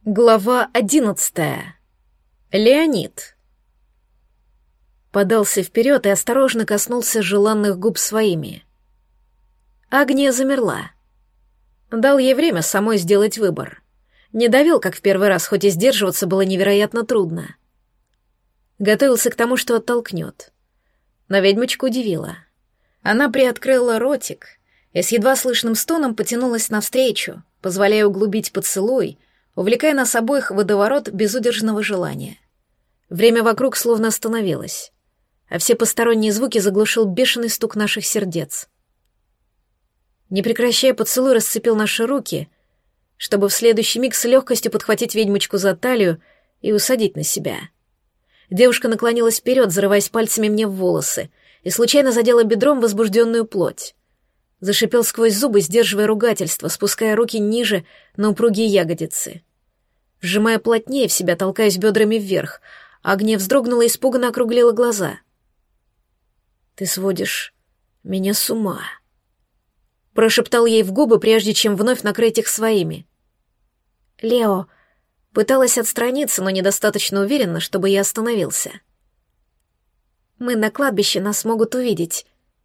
Глава 11. Леонид. Подался вперед и осторожно коснулся желанных губ своими. Агния замерла. Дал ей время самой сделать выбор. Не давил, как в первый раз, хоть и сдерживаться было невероятно трудно. Готовился к тому, что оттолкнет. Но ведьмочку удивило. Она приоткрыла ротик и с едва слышным стоном потянулась навстречу, позволяя углубить поцелуй, увлекая нас обоих в водоворот безудержного желания. Время вокруг словно остановилось, а все посторонние звуки заглушил бешеный стук наших сердец. Не прекращая поцелуй, расцепил наши руки, чтобы в следующий миг с легкостью подхватить ведьмочку за талию и усадить на себя. Девушка наклонилась вперед, зарываясь пальцами мне в волосы, и случайно задела бедром возбужденную плоть. Зашипел сквозь зубы, сдерживая ругательство, спуская руки ниже на упругие ягодицы. Сжимая плотнее в себя, толкаясь бедрами вверх, Агния вздрогнула и испуганно округлила глаза. «Ты сводишь меня с ума», — прошептал ей в губы, прежде чем вновь накрыть их своими. «Лео», пыталась отстраниться, но недостаточно уверенно, чтобы я остановился. «Мы на кладбище, нас могут увидеть».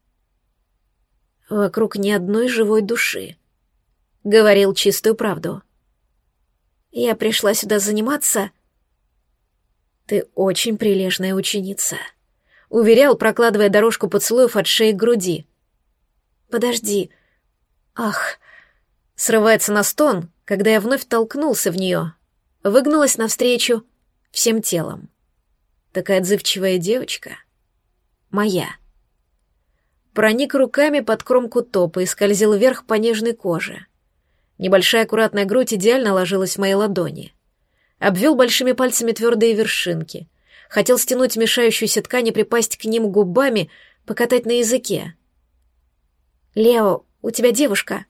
«Вокруг ни одной живой души», — говорил чистую правду. «Я пришла сюда заниматься...» «Ты очень прилежная ученица», — уверял, прокладывая дорожку поцелуев от шеи к груди. «Подожди. Ах...» Срывается на стон, когда я вновь толкнулся в нее, выгнулась навстречу всем телом. Такая отзывчивая девочка. Моя. Проник руками под кромку топа и скользил вверх по нежной коже. Небольшая аккуратная грудь идеально ложилась в мои ладони. Обвел большими пальцами твердые вершинки. Хотел стянуть мешающуюся ткань и припасть к ним губами, покатать на языке. «Лео, у тебя девушка?»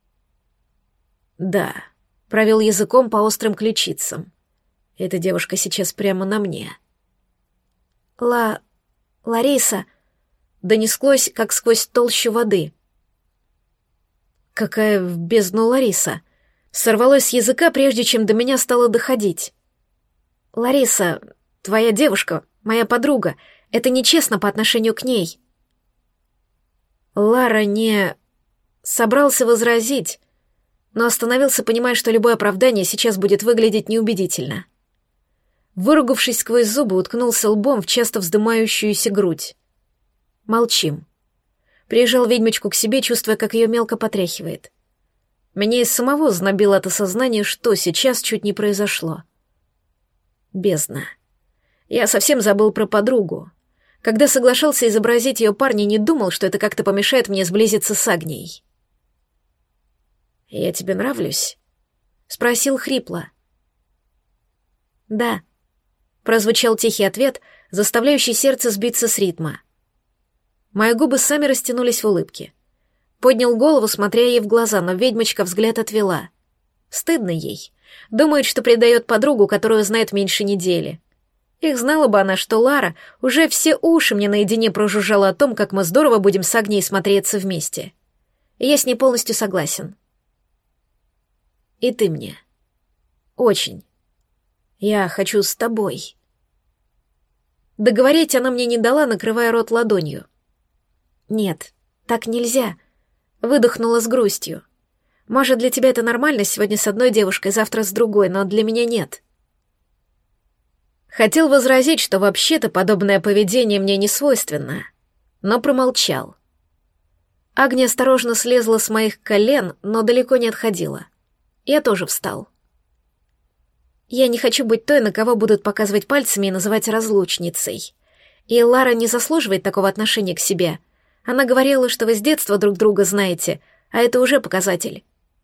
«Да», — провел языком по острым ключицам. «Эта девушка сейчас прямо на мне». Лариса...» донеслось, как сквозь толщу воды. «Какая в бездну Лариса?» Сорвалось с языка, прежде чем до меня стало доходить. «Лариса, твоя девушка, моя подруга, это нечестно по отношению к ней». Лара не... собрался возразить, но остановился, понимая, что любое оправдание сейчас будет выглядеть неубедительно. Выругавшись сквозь зубы, уткнулся лбом в часто вздымающуюся грудь. Молчим. Прижал ведьмочку к себе, чувствуя, как ее мелко потряхивает. Меня и самого знобило от осознания, что сейчас чуть не произошло. Бездна. Я совсем забыл про подругу. Когда соглашался изобразить ее парня, не думал, что это как-то помешает мне сблизиться с Агнией. «Я тебе нравлюсь?» — спросил хрипло. «Да», — прозвучал тихий ответ, заставляющий сердце сбиться с ритма. Мои губы сами растянулись в улыбке. Поднял голову, смотря ей в глаза, но ведьмочка взгляд отвела. Стыдно ей. Думает, что предает подругу, которую знает меньше недели. Их знала бы она, что Лара уже все уши мне наедине прожужжала о том, как мы здорово будем с Агнией смотреться вместе. И я с ней полностью согласен. И ты мне. Очень. Я хочу с тобой. Договорить она мне не дала, накрывая рот ладонью. «Нет, так нельзя», — выдохнула с грустью. «Может, для тебя это нормально сегодня с одной девушкой, завтра с другой, но для меня нет». Хотел возразить, что вообще-то подобное поведение мне не свойственно, но промолчал. Агния осторожно слезла с моих колен, но далеко не отходила. Я тоже встал. «Я не хочу быть той, на кого будут показывать пальцами и называть разлучницей. И Лара не заслуживает такого отношения к себе. Она говорила, что вы с детства друг друга знаете, а это уже показатель».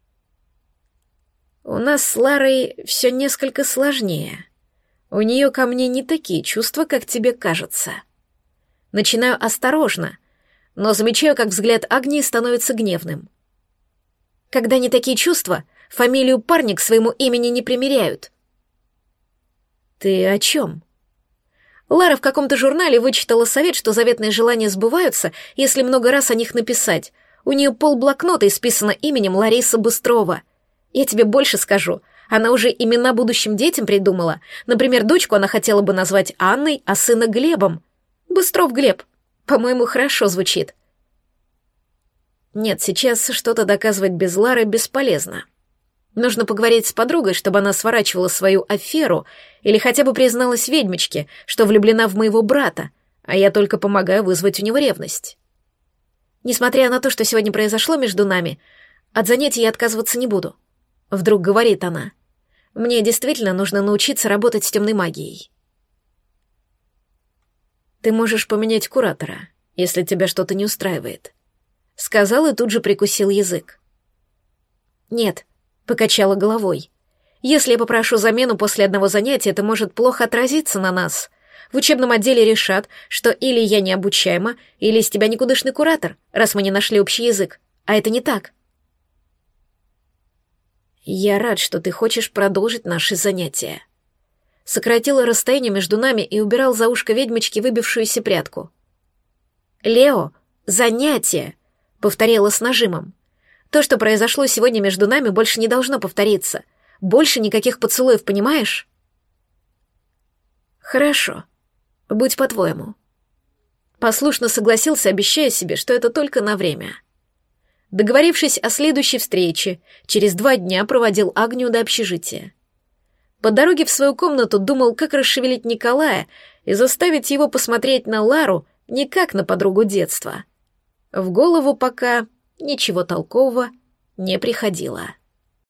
«У нас с Ларой все несколько сложнее. У нее ко мне не такие чувства, как тебе кажется». Начинаю осторожно, но замечаю, как взгляд Агнии становится гневным. «Когда не такие чувства, фамилию парня к своему имени не примеряют». «Ты о чем?» Лара в каком-то журнале вычитала совет, что заветные желания сбываются, если много раз о них написать. У нее полблокнота исписано именем Лариса Быстрова. Я тебе больше скажу. Она уже имена будущим детям придумала. Например, дочку она хотела бы назвать Анной, а сына Глебом. Быстров Глеб. По-моему, хорошо звучит. Нет, сейчас что-то доказывать без Лары бесполезно. Нужно поговорить с подругой, чтобы она сворачивала свою аферу или хотя бы призналась ведьмочке, что влюблена в моего брата, а я только помогаю вызвать у него ревность. Несмотря на то, что сегодня произошло между нами, от занятий я отказываться не буду. Вдруг говорит она. Мне действительно нужно научиться работать с темной магией. Ты можешь поменять куратора, если тебя что-то не устраивает. Сказал и тут же прикусил язык. Нет, покачала головой. Если я попрошу замену после одного занятия, это может плохо отразиться на нас. В учебном отделе решат, что или я необучаема, или из тебя никудышный куратор, раз мы не нашли общий язык. А это не так. Я рад, что ты хочешь продолжить наши занятия. Сократила расстояние между нами и убирал за ушко ведьмочки выбившуюся прядку. «Лео, занятия!» — повторила с нажимом. «То, что произошло сегодня между нами, больше не должно повториться. Больше никаких поцелуев, понимаешь?» «Хорошо. Будь по-твоему». Послушно согласился, обещая себе, что это только на время. Договорившись о следующей встрече, через 2 дня проводил Агнию до общежития. По дороге в свою комнату думал, как расшевелить Николая и заставить его посмотреть на Лару не как на подругу детства. В голову пока ничего толкового не приходило.